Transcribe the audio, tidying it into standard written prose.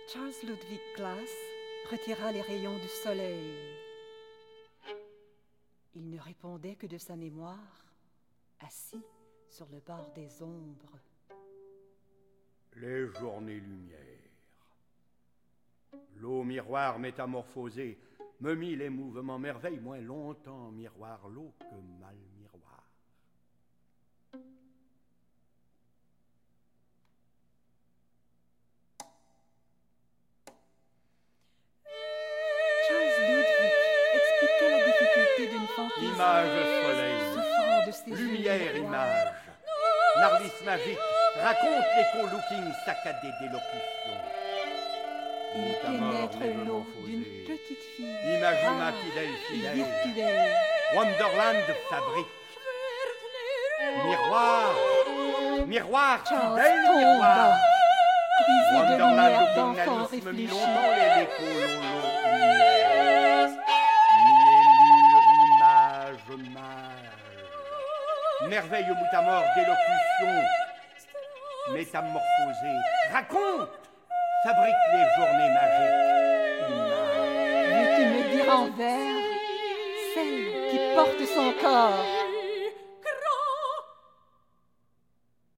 Charles Ludwig Glass retira les rayons du soleil. Il ne répondait que de sa mémoire, assis sur le bord des ombres. Les journées lumière. L'eau miroir métamorphosée me mit les mouvements merveilles moins longtemps miroir l'eau que mal miroir. Charles Ludwig expliquait la difficulté d'une fantaisie. Image soleil, Souffrant de ses lumière, yeux image. Narlis magique, raconte l'écho looking saccadé d'élocution. Il pénètre l'eau d'une posée. petite fille, Imagina rare fidèle, et fidèle. virtuelle. Wonderland fabrique. Miroir, miroir, Charles fidèle tomba, miroir. brisé de Wonderland lumière looking d'enfant Alice me mit réfléchi. longtemps les l'écho lolo lumière. Miellure, image, mage. Merveille moutamore d'élocution. Métamorphosée, raconte, fabrique les journées magiques. Image. Veux-tu me dire en vers celle qui porte son corps?